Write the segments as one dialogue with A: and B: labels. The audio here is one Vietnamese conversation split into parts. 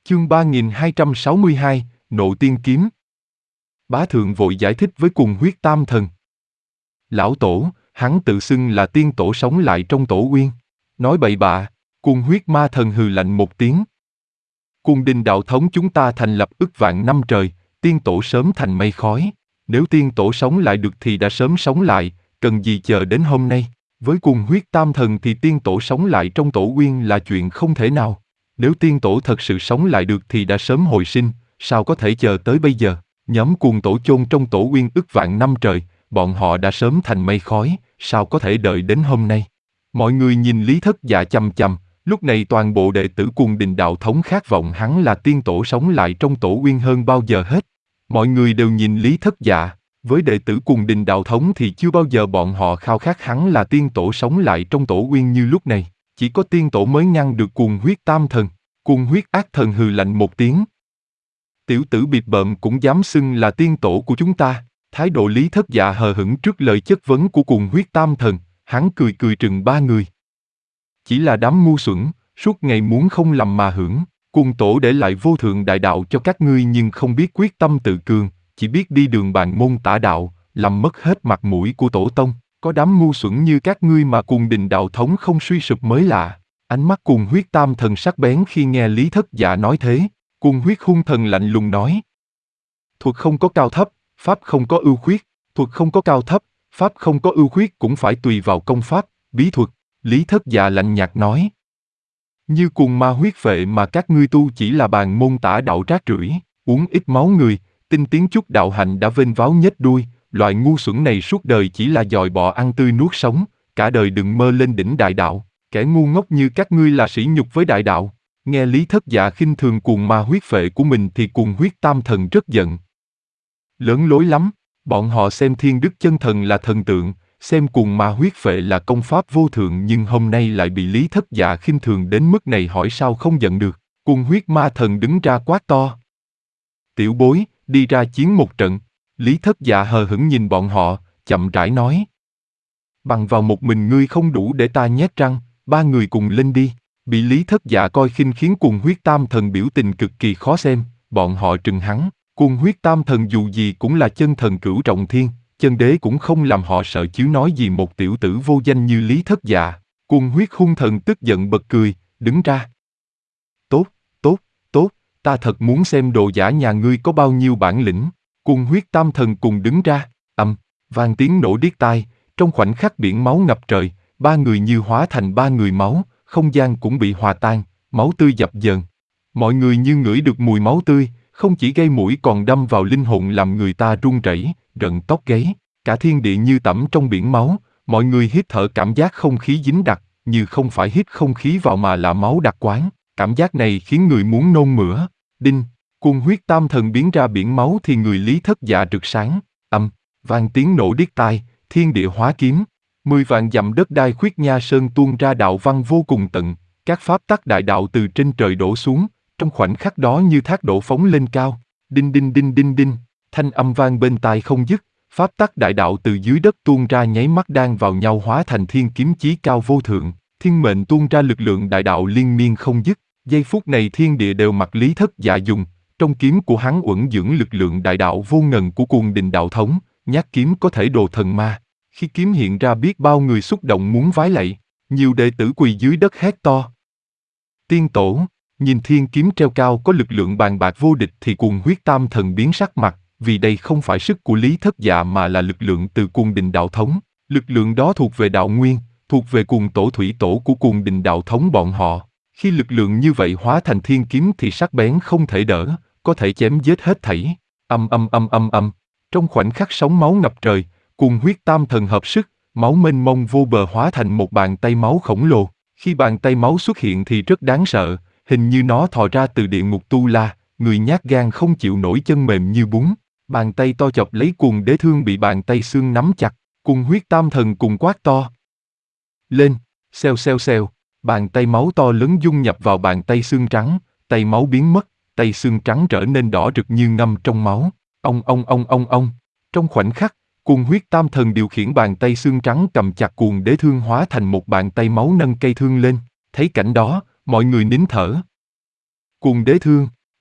A: Chương 3262, Nộ Tiên Kiếm. Bá Thượng vội giải thích với Cùng Huyết Tam Thần. Lão Tổ, hắn tự xưng là tiên tổ sống lại trong tổ uyên. Nói bậy bạ. Cùng Huyết Ma Thần hừ lạnh một tiếng. Cung Đình đạo thống chúng ta thành lập ức vạn năm trời, tiên tổ sớm thành mây khói. Nếu tiên tổ sống lại được thì đã sớm sống lại, cần gì chờ đến hôm nay. Với Cùng Huyết Tam Thần thì tiên tổ sống lại trong tổ uyên là chuyện không thể nào. Nếu tiên tổ thật sự sống lại được thì đã sớm hồi sinh, sao có thể chờ tới bây giờ? Nhóm cuồng tổ chôn trong tổ uyên ức vạn năm trời, bọn họ đã sớm thành mây khói, sao có thể đợi đến hôm nay? Mọi người nhìn Lý Thất Dạ chằm chằm, lúc này toàn bộ đệ tử Cuồng Đình đạo thống khát vọng hắn là tiên tổ sống lại trong tổ uyên hơn bao giờ hết. Mọi người đều nhìn Lý Thất Dạ, với đệ tử Cuồng Đình đạo thống thì chưa bao giờ bọn họ khao khát hắn là tiên tổ sống lại trong tổ uyên như lúc này. Chỉ có tiên tổ mới ngăn được Cuồng Huyết Tam Thần. Cuồng Huyết Ác Thần hừ lạnh một tiếng. Tiểu tử bịp bợm cũng dám xưng là tiên tổ của chúng ta. Thái độ Lý Thất Dạ hờ hững trước lời chất vấn của Cuồng Huyết Tam Thần, hắn cười cười trừng ba người. Chỉ là đám ngu xuẩn, suốt ngày muốn không lầm mà hưởng. Cuồng tổ để lại vô thượng đại đạo cho các ngươi nhưng không biết quyết tâm tự cường, chỉ biết đi đường bàn môn tả đạo, làm mất hết mặt mũi của tổ tông. Có đám ngu xuẩn như các ngươi mà Cuồng Đình đạo thống không suy sụp mới lạ. Ánh mắt Cuồng Huyết Tam Thần sắc bén khi nghe Lý Thất Dạ nói thế. Cuồng Huyết Hung Thần lạnh lùng nói. Thuật không có cao thấp, pháp không có ưu khuyết. Thuật không có cao thấp, pháp không có ưu khuyết cũng phải tùy vào công pháp, bí thuật. Lý Thất Dạ lạnh nhạt nói. Như cuồng ma huyết phệ mà các ngươi tu chỉ là bàn môn tả đạo rác rưởi, uống ít máu người, tinh tiến chút đạo hạnh đã vênh váo nhếch đuôi. Loại ngu xuẩn này suốt đời chỉ là dòi bọ ăn tươi nuốt sống, cả đời đừng mơ lên đỉnh đại đạo. Kẻ ngu ngốc như các ngươi là sỉ nhục với đại đạo. Nghe Lý Thất Dạ khinh thường cuồng ma huyết phệ của mình thì Cuồng Huyết Tam Thần rất giận. Lớn lối lắm, bọn họ xem Thiên Đức Chân Thần là thần tượng, xem cuồng ma huyết phệ là công pháp vô thượng nhưng hôm nay lại bị Lý Thất Dạ khinh thường đến mức này hỏi sao không giận được. Cuồng Huyết Ma Thần đứng ra quát to. Tiểu bối, đi ra chiến một trận. Lý Thất Dạ hờ hững nhìn bọn họ, chậm rãi nói. Bằng vào một mình ngươi không đủ để ta nhét răng, ba người cùng lên đi. Bị Lý Thất Dạ coi khinh khiến Cuồng Huyết Tam Thần biểu tình cực kỳ khó xem, bọn họ trừng hắn. Cuồng Huyết Tam Thần dù gì cũng là chân thần cửu trọng thiên, chân đế cũng không làm họ sợ chứ nói gì một tiểu tử vô danh như Lý Thất Dạ. Cuồng Huyết Hung Thần tức giận bật cười, đứng ra. Tốt, tốt, tốt, ta thật muốn xem đồ giả nhà ngươi có bao nhiêu bản lĩnh. Cuồng Huyết Tam Thần cùng đứng ra, vang tiếng nổ điếc tai, trong khoảnh khắc biển máu ngập trời, ba người như hóa thành ba người máu, không gian cũng bị hòa tan, máu tươi dập dờn. Mọi người như ngửi được mùi máu tươi, không chỉ gây mũi còn đâm vào linh hồn làm người ta run rẩy, rợn tóc gáy. Cả thiên địa như tẩm trong biển máu, mọi người hít thở cảm giác không khí dính đặc, như không phải hít không khí vào mà là máu đặc quán. Cảm giác này khiến người muốn nôn mửa. Đinh, Cuồng Huyết Tam Thần biến ra biển máu thì người Lý Thất Dạ rực sáng. Vang tiếng nổ điếc tai, thiên địa hóa kiếm. 10 vạn dặm đất đai Khuyết Nha Sơn tuôn ra đạo văn vô cùng tận, các pháp tắc đại đạo từ trên trời đổ xuống, trong khoảnh khắc đó như thác đổ phóng lên cao. Đinh đinh đinh đinh đinh, thanh âm vang bên tai không dứt, pháp tắc đại đạo từ dưới đất tuôn ra nháy mắt đan vào nhau hóa thành thiên kiếm chí cao vô thượng, thiên mệnh tuôn ra lực lượng đại đạo liên miên không dứt. Giây phút này thiên địa đều mặc Lý Thất Dạ dùng, trong kiếm của hắn uẩn dưỡng lực lượng đại đạo vô ngần của Cuồng Đình đạo thống, nhát kiếm có thể đồ thần ma. Khi kiếm hiện ra biết bao người xúc động muốn vái lạy, nhiều đệ tử quỳ dưới đất hét to. Tiên tổ, nhìn thiên kiếm treo cao có lực lượng bàn bạc vô địch thì Cuồng Huyết Tam Thần biến sắc mặt, vì đây không phải sức của Lý Thất Dạ mà là lực lượng từ Cuồng Đình đạo thống. Lực lượng đó thuộc về đạo nguyên, thuộc về Cuồng tổ thủy tổ của Cuồng Đình đạo thống bọn họ. Khi lực lượng như vậy hóa thành thiên kiếm thì sắc bén không thể đỡ, có thể chém giết hết thảy. Trong khoảnh khắc sóng máu ngập trời, Cuồng Huyết Tam Thần hợp sức, máu mênh mông vô bờ hóa thành một bàn tay máu khổng lồ. Khi bàn tay máu xuất hiện thì rất đáng sợ, hình như nó thò ra từ địa ngục Tu La, người nhát gan không chịu nổi chân mềm như bún. Bàn tay to chọc lấy Cuồng Đế Thương bị bàn tay xương nắm chặt, Cuồng Huyết Tam Thần cùng quát to. Lên, xèo xèo xèo, bàn tay máu to lớn dung nhập vào bàn tay xương trắng, tay máu biến mất, tay xương trắng trở nên đỏ rực như ngâm trong máu. Ông. Trong khoảnh khắc, Cuồng Huyết Tam Thần điều khiển bàn tay xương trắng cầm chặt Cuồng Đế Thương hóa thành một bàn tay máu nâng cây thương lên. Thấy cảnh đó, mọi người nín thở. Cuồng Đế Thương,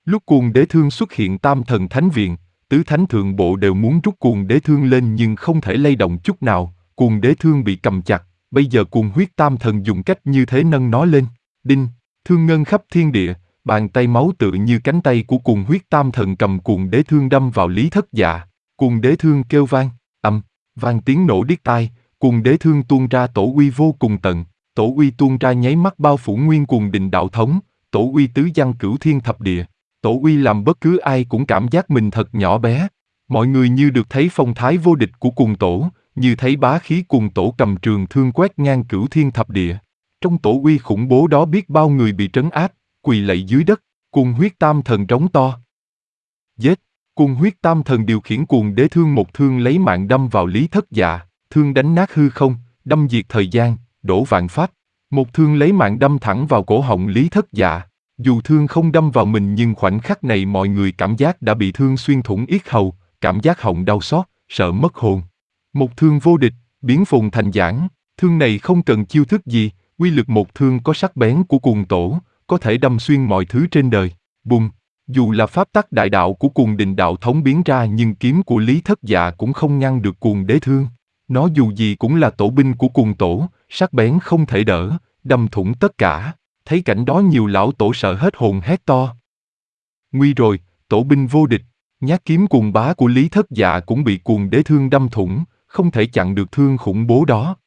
A: Lúc Cuồng Đế Thương xuất hiện Tam Thần Thánh Viện, tứ thánh thượng bộ đều muốn rút Cuồng Đế Thương lên nhưng không thể lay động chút nào, Cuồng Đế Thương bị cầm chặt, bây giờ Cuồng Huyết Tam Thần dùng cách như thế nâng nó lên. Đinh, thương ngân khắp thiên địa, bàn tay máu tựa như cánh tay của Cuồng Huyết Tam Thần cầm Cuồng Đế Thương đâm vào Lý Thất Dạ. Cuồng Đế Thương kêu vang, vang tiếng nổ điếc tai, Cuồng Đế Thương tuôn ra tổ uy vô cùng tận, tổ uy tuôn ra nháy mắt bao phủ nguyên Cuồng Đình đạo thống, tổ uy tứ giăng cửu thiên thập địa. Tổ uy làm bất cứ ai cũng cảm giác mình thật nhỏ bé. Mọi người như được thấy phong thái vô địch của Cuồng Tổ, như thấy bá khí Cuồng Tổ cầm trường thương quét ngang cửu thiên thập địa. Trong tổ uy khủng bố đó biết bao người bị trấn áp, quỳ lạy dưới đất, Cuồng Huyết Tam Thần rống to. Giết! Cuồng Huyết Tam Thần điều khiển Cuồng Đế Thương một thương lấy mạng đâm vào Lý Thất Dạ, thương đánh nát hư không, đâm diệt thời gian, đổ vạn pháp. Một thương lấy mạng đâm thẳng vào cổ họng Lý Thất Dạ. Dù thương không đâm vào mình nhưng khoảnh khắc này mọi người cảm giác đã bị thương xuyên thủng yết hầu, cảm giác họng đau xót, sợ mất hồn. Một thương vô địch, biến phồn thành giảng, thương này không cần chiêu thức gì, uy lực một thương có sắc bén của Cuồng Tổ, có thể đâm xuyên mọi thứ trên đời. Bùng! Dù là pháp tắc đại đạo của Cuồng Đình đạo thống biến ra nhưng kiếm của Lý Thất Dạ cũng không ngăn được Cuồng Đế Thương. Nó dù gì cũng là tổ binh của Cuồng Tổ, sắc bén không thể đỡ, đâm thủng tất cả. Thấy cảnh đó nhiều lão tổ sợ hết hồn hét to. Nguy rồi, tổ binh vô địch, nhát kiếm cuồng bá của Lý Thất Dạ cũng bị Cuồng Đế Thương đâm thủng, không thể chặn được thương khủng bố đó.